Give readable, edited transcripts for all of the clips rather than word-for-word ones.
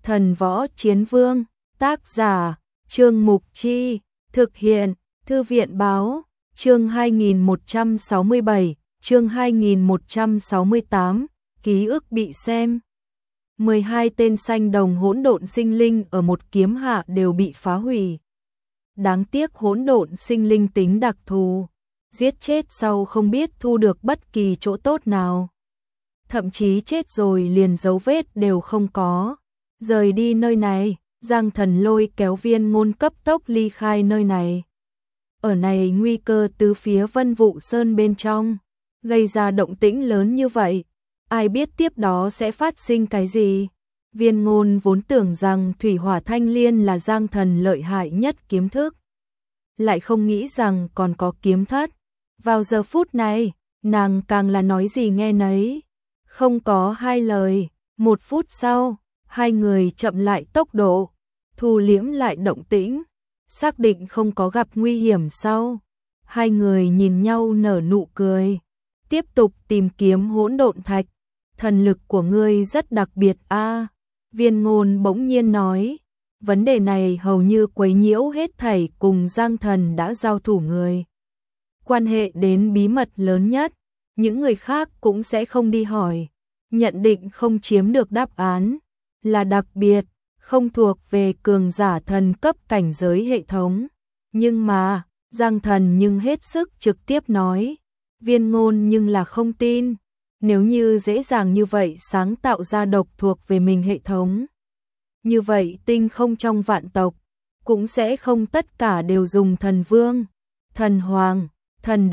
Thần Võ Chiến Vương, tác giả, Trương Mục Chi, thực hiện, Thư viện Báo, chương 2167, chương 2168, ký ức bị xem. 12 tên xanh đồng hỗn độn sinh linh ở một kiếm hạ đều bị phá hủy. Đáng tiếc hỗn độn sinh linh tính đặc thù, giết chết sau không biết thu được bất kỳ chỗ tốt nào. Thậm chí chết rồi liền dấu vết đều không có. Rời đi nơi này, Giang Thần lôi kéo Viên Ngôn cấp tốc ly khai nơi này. Ở này nguy cơ từ phía Vân Vụ Sơn bên trong, gây ra động tĩnh lớn như vậy, ai biết tiếp đó sẽ phát sinh cái gì. Viên Ngôn vốn tưởng rằng Thủy Hỏa Thanh Liên là Giang Thần lợi hại nhất kiếm thức, lại không nghĩ rằng còn có kiếm thất. Vào giờ phút này, nàng càng là nói gì nghe nấy, không có hai lời. 1 phút sau, hai người chậm lại tốc độ, thu liễm lại động tĩnh, xác định không có gặp nguy hiểm sau. Hai người nhìn nhau nở nụ cười, tiếp tục tìm kiếm hỗn độn thạch. Thần lực của ngươi rất đặc biệt a. Viên Ngôn bỗng nhiên nói, vấn đề này hầu như quấy nhiễu hết thảy cùng Giang Thần đã giao thủ người. Quan hệ đến bí mật lớn nhất, những người khác cũng sẽ không đi hỏi, nhận định không chiếm được đáp án, là đặc biệt, không thuộc về cường giả thần cấp cảnh giới hệ thống. Nhưng mà, Giang Thần nhưng hết sức trực tiếp nói, Viên Ngôn nhưng là không tin, nếu như dễ dàng như vậy sáng tạo ra độc thuộc về mình hệ thống. Như vậy tinh không trong vạn tộc, cũng sẽ không tất cả đều dùng thần vương, thần hoàng, thần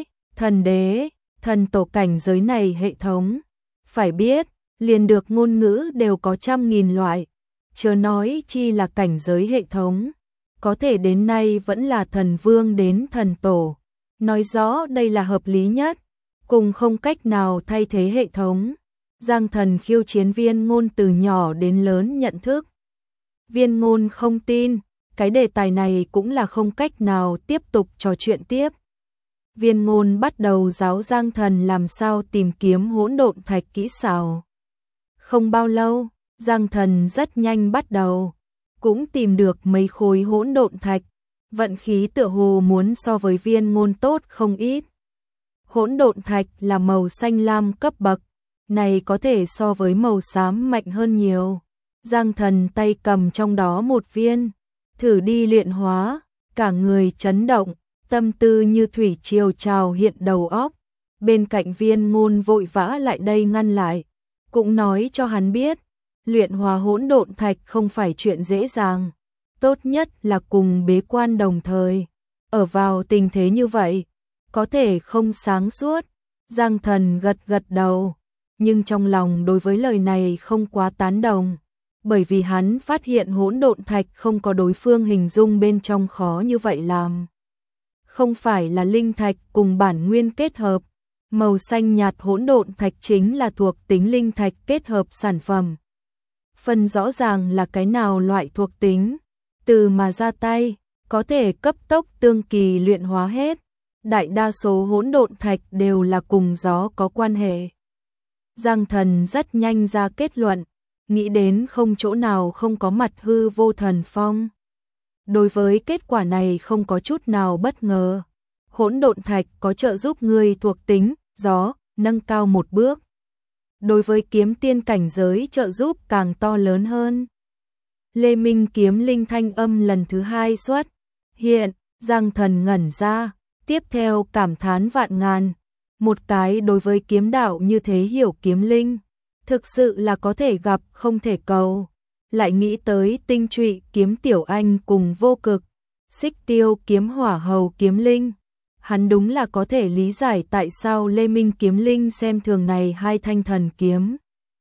đế, thần tổ cảnh giới này hệ thống. Phải biết, liền được ngôn ngữ đều có trăm nghìn loại, chớ nói chi là cảnh giới hệ thống, có thể đến nay vẫn là thần vương đến thần tổ, nói rõ đây là hợp lý nhất, cùng không cách nào thay thế hệ thống. Giang Thần khiêu chiến Viên Ngôn từ nhỏ đến lớn nhận thức. Viên Ngôn không tin, cái đề tài này cũng là không cách nào tiếp tục trò chuyện tiếp. Viên Ngôn bắt đầu giáo Giang Thần làm sao tìm kiếm hỗn độn thạch kỹ xảo. Không bao lâu, Giang Thần rất nhanh bắt đầu, cũng tìm được mấy khối hỗn độn thạch, vận khí tựa hồ muốn so với Viên Ngôn tốt không ít. Hỗn độn thạch là màu xanh lam cấp bậc, này có thể so với màu xám mạnh hơn nhiều. Giang Thần tay cầm trong đó một viên, thử đi luyện hóa, cả người chấn động, tâm tư như thủy triều trào hiện đầu óc. Bên cạnh Viên Ngôn vội vã lại đây ngăn lại, cũng nói cho hắn biết, luyện hóa hỗn độn thạch không phải chuyện dễ dàng, tốt nhất là cùng bế quan đồng thời. Ở vào tình thế như vậy, có thể không sáng suốt. Giang Thần gật gật đầu, nhưng trong lòng đối với lời này không quá tán đồng, bởi vì hắn phát hiện hỗn độn thạch không có đối phương hình dung bên trong khó như vậy làm. Không phải là linh thạch cùng bản nguyên kết hợp, màu xanh nhạt hỗn độn thạch chính là thuộc tính linh thạch kết hợp sản phẩm. Phân rõ ràng là cái nào loại thuộc tính, từ mà ra tay, có thể cấp tốc tương kỳ luyện hóa hết. Đại đa số hỗn độn thạch đều là cùng gió có quan hệ. Giang Thần rất nhanh ra kết luận, nghĩ đến không chỗ nào không có mặt hư vô thần phong. Đối với kết quả này không có chút nào bất ngờ. Hỗn độn thạch có trợ giúp người thuộc tính gió nâng cao một bước. Đối với kiếm tiên cảnh giới trợ giúp càng to lớn hơn. Lê Minh kiếm linh thanh âm lần thứ 2 xuất hiện, Giang Thần ngẩn ra, tiếp theo cảm thán vạn ngàn. Một cái đối với kiếm đạo như thế hiểu kiếm linh, thực sự là có thể gặp không thể cầu. Lại nghĩ tới tinh trụy kiếm tiểu anh cùng vô cực, xích tiêu kiếm hỏa hầu kiếm linh. Hắn đúng là có thể lý giải tại sao Lê Minh kiếm linh xem thường này hai thanh thần kiếm.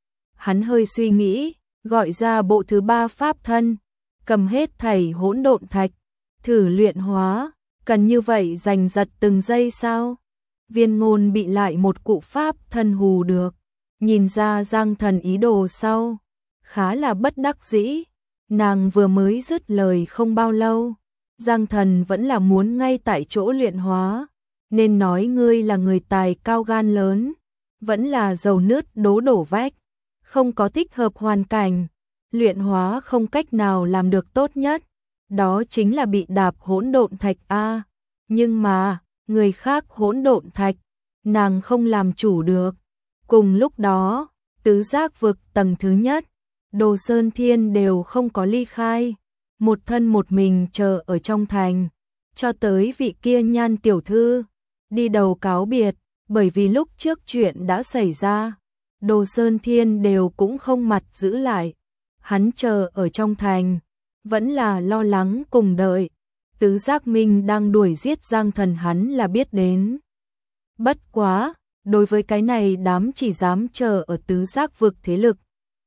Hắn hơi suy nghĩ, gọi ra bộ thứ 3 pháp thân, cầm hết thảy hỗn độn thạch, thử luyện hóa, cần như vậy giành giật từng giây sao? Viên Ngôn bị lại một cụ pháp thân hù được, nhìn ra Giang Thần ý đồ sau, khá là bất đắc dĩ. Nàng vừa mới dứt lời không bao lâu, Giang Thần vẫn là muốn ngay tại chỗ luyện hóa, nên nói ngươi là người tài cao gan lớn, vẫn là dầu nứt đố đổ vách, không có thích hợp hoàn cảnh. luyện hóa không cách nào làm được tốt nhất, đó chính là bị đạp hỗn độn thạch a. Nhưng mà, người khác hỗn độn thạch, nàng không làm chủ được. Cùng lúc đó, tứ giác vực tầng thứ nhất, Đồ Sơn Thiên đều không có ly khai, một thân một mình chờ ở trong thành, cho tới vị kia Nhan tiểu thư đi đầu cáo biệt, bởi vì lúc trước chuyện đã xảy ra, Đồ Sơn Thiên đều cũng không mặt giữ lại. Hắn chờ ở trong thành, vẫn là lo lắng cùng đợi. Tứ Giác Minh đang đuổi giết Giang Thần hắn là biết đến. Bất quá, đối với cái này đám chỉ dám chờ ở tứ giác vực thế lực.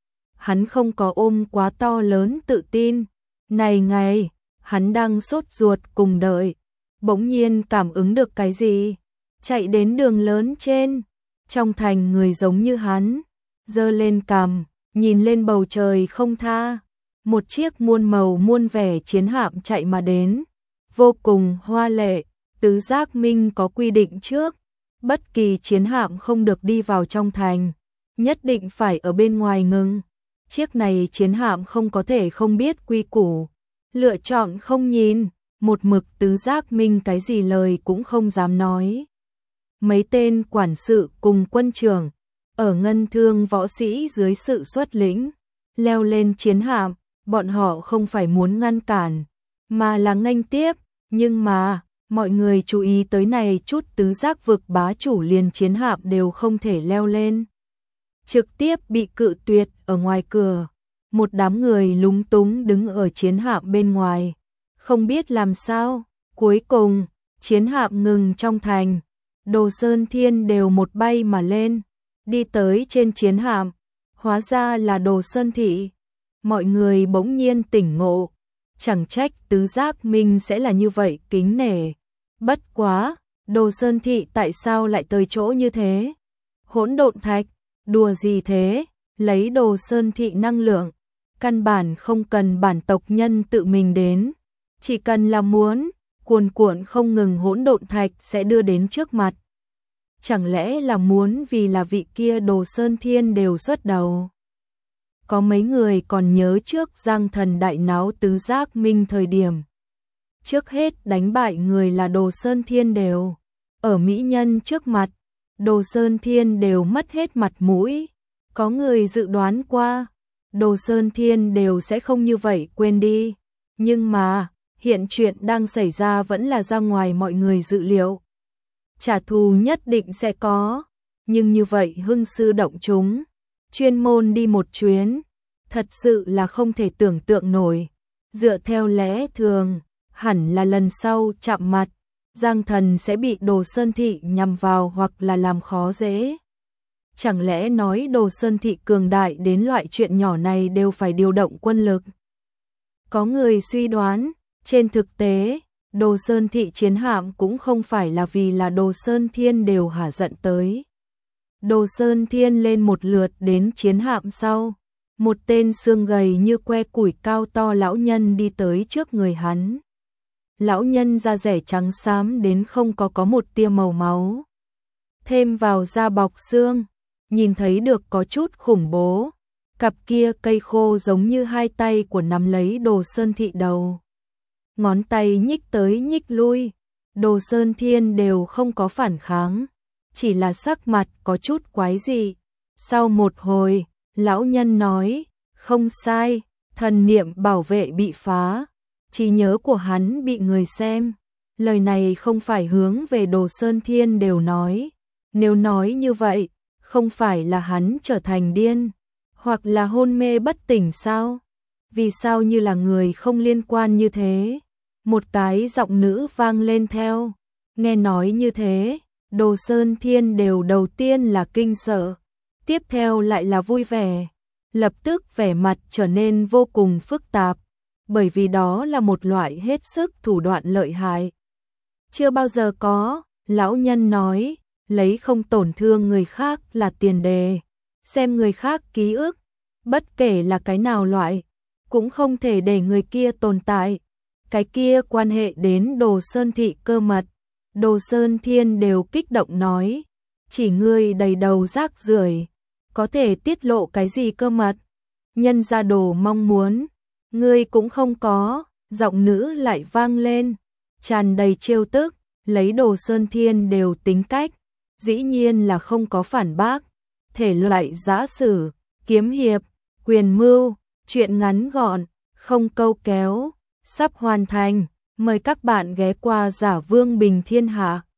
Hắn không có ôm quá to lớn tự tin. Này ngày, hắn đang sốt ruột cùng đợi. Bỗng nhiên cảm ứng được cái gì? Chạy đến đường lớn trên. Trong thành người giống như hắn. Giơ lên cằm, nhìn lên bầu trời không tha. Một chiếc muôn màu muôn vẻ chiến hạm chạy mà đến. Vô cùng hoa lệ. Tứ Giác Minh có quy định trước. Bất kỳ chiến hạm không được đi vào trong thành. Nhất định phải ở bên ngoài ngừng. Chiếc này chiến hạm không có thể không biết quy củ. Lựa chọn không nhìn. Một mực Tứ Giác Minh cái gì lời cũng không dám nói. Mấy tên quản sự cùng quân trưởng, ở ngân thương võ sĩ dưới sự xuất lĩnh, leo lên chiến hạm, bọn họ không phải muốn ngăn cản, mà là nghênh tiếp, nhưng mà, mọi người chú ý tới này chút tứ giác vực bá chủ liền chiến hạm đều không thể leo lên. Trực tiếp bị cự tuyệt ở ngoài cửa, một đám người lúng túng đứng ở chiến hạm bên ngoài, không biết làm sao, cuối cùng, chiến hạm ngừng trong thành. Đồ Sơn Thiên đều một bay mà lên, đi tới trên chiến hạm, hóa ra là Đồ Sơn Thị. Mọi người bỗng nhiên tỉnh ngộ, chẳng trách Tứ Giác Minh sẽ là như vậy kính nể. Bất quá, Đồ Sơn Thị tại sao lại tới chỗ như thế? Hỗn độn thạch, đùa gì thế? Lấy Đồ Sơn Thị năng lượng, căn bản không cần bản tộc nhân tự mình đến, chỉ cần là muốn, cuồn cuộn không ngừng hỗn độn thạch sẽ đưa đến trước mặt. Chẳng lẽ là muốn vì là vị kia Đồ Sơn Thiên đều xuất đầu? Có mấy người còn nhớ trước Giang Thần đại náo Tứ Giác Minh thời điểm. Trước hết đánh bại người là Đồ Sơn Thiên đều. Ở mỹ nhân trước mặt, Đồ Sơn Thiên đều mất hết mặt mũi. Có người dự đoán qua, Đồ Sơn Thiên đều sẽ không như vậy quên đi. Nhưng mà, hiện chuyện đang xảy ra vẫn là ra ngoài mọi người dự liệu. Trả thù nhất định sẽ có, nhưng như vậy hưng sư động chúng, chuyên môn đi một chuyến, thật sự là không thể tưởng tượng nổi. Dựa theo lẽ thường, hẳn là lần sau chạm mặt, Giang Thần sẽ bị Đồ Sơn Thị nhằm vào hoặc là làm khó dễ. Chẳng lẽ nói Đồ Sơn Thị cường đại đến loại chuyện nhỏ này đều phải điều động quân lực? Có người suy đoán, trên thực tế, Đồ Sơn Thị chiến hạm cũng không phải là vì là Đồ Sơn Thiên đều hả giận tới. Đồ Sơn Thiên lên một lượt đến chiến hạm sau, một tên xương gầy như que củi cao to lão nhân đi tới trước người hắn. Lão nhân da rẻ trắng xám đến không có một tia màu máu. Thêm vào da bọc xương, nhìn thấy được có chút khủng bố. Cặp kia cây khô giống như hai tay của nắm lấy Đồ Sơn Thị đầu. Ngón tay nhích tới nhích lui, Đồ Sơn Thiên đều không có phản kháng, chỉ là sắc mặt có chút quái dị. Sau một hồi, lão nhân nói, không sai, thần niệm bảo vệ bị phá, trí nhớ của hắn bị người xem. Lời này không phải hướng về Đồ Sơn Thiên đều nói, nếu nói như vậy, không phải là hắn trở thành điên, hoặc là hôn mê bất tỉnh sao? Vì sao như là người không liên quan như thế? Một cái giọng nữ vang lên theo. Nghe nói như thế, Đồ Sơn Thiên đều đầu tiên là kinh sợ, tiếp theo lại là vui vẻ, lập tức vẻ mặt trở nên vô cùng phức tạp, bởi vì đó là một loại hết sức thủ đoạn lợi hại. Chưa bao giờ có, lão nhân nói, lấy không tổn thương người khác là tiền đề, xem người khác ký ức, bất kể là cái nào loại, cũng không thể để người kia tồn tại. Cái kia quan hệ đến Đồ Sơn Thị cơ mật. Đồ Sơn Thiên đều kích động nói, chỉ ngươi đầy đầu rác rưởi, có thể tiết lộ cái gì cơ mật? nhân gia đồ mong muốn, ngươi cũng không có, giọng nữ lại vang lên, tràn đầy trêu tức, lấy Đồ Sơn Thiên đều tính cách, dĩ nhiên là không có phản bác, thể loại giã sử, kiếm hiệp, quyền mưu, truyện ngắn gọn, không câu kéo, sắp hoàn thành, mời các bạn ghé qua Giả Vương Bình Thiên Hạ.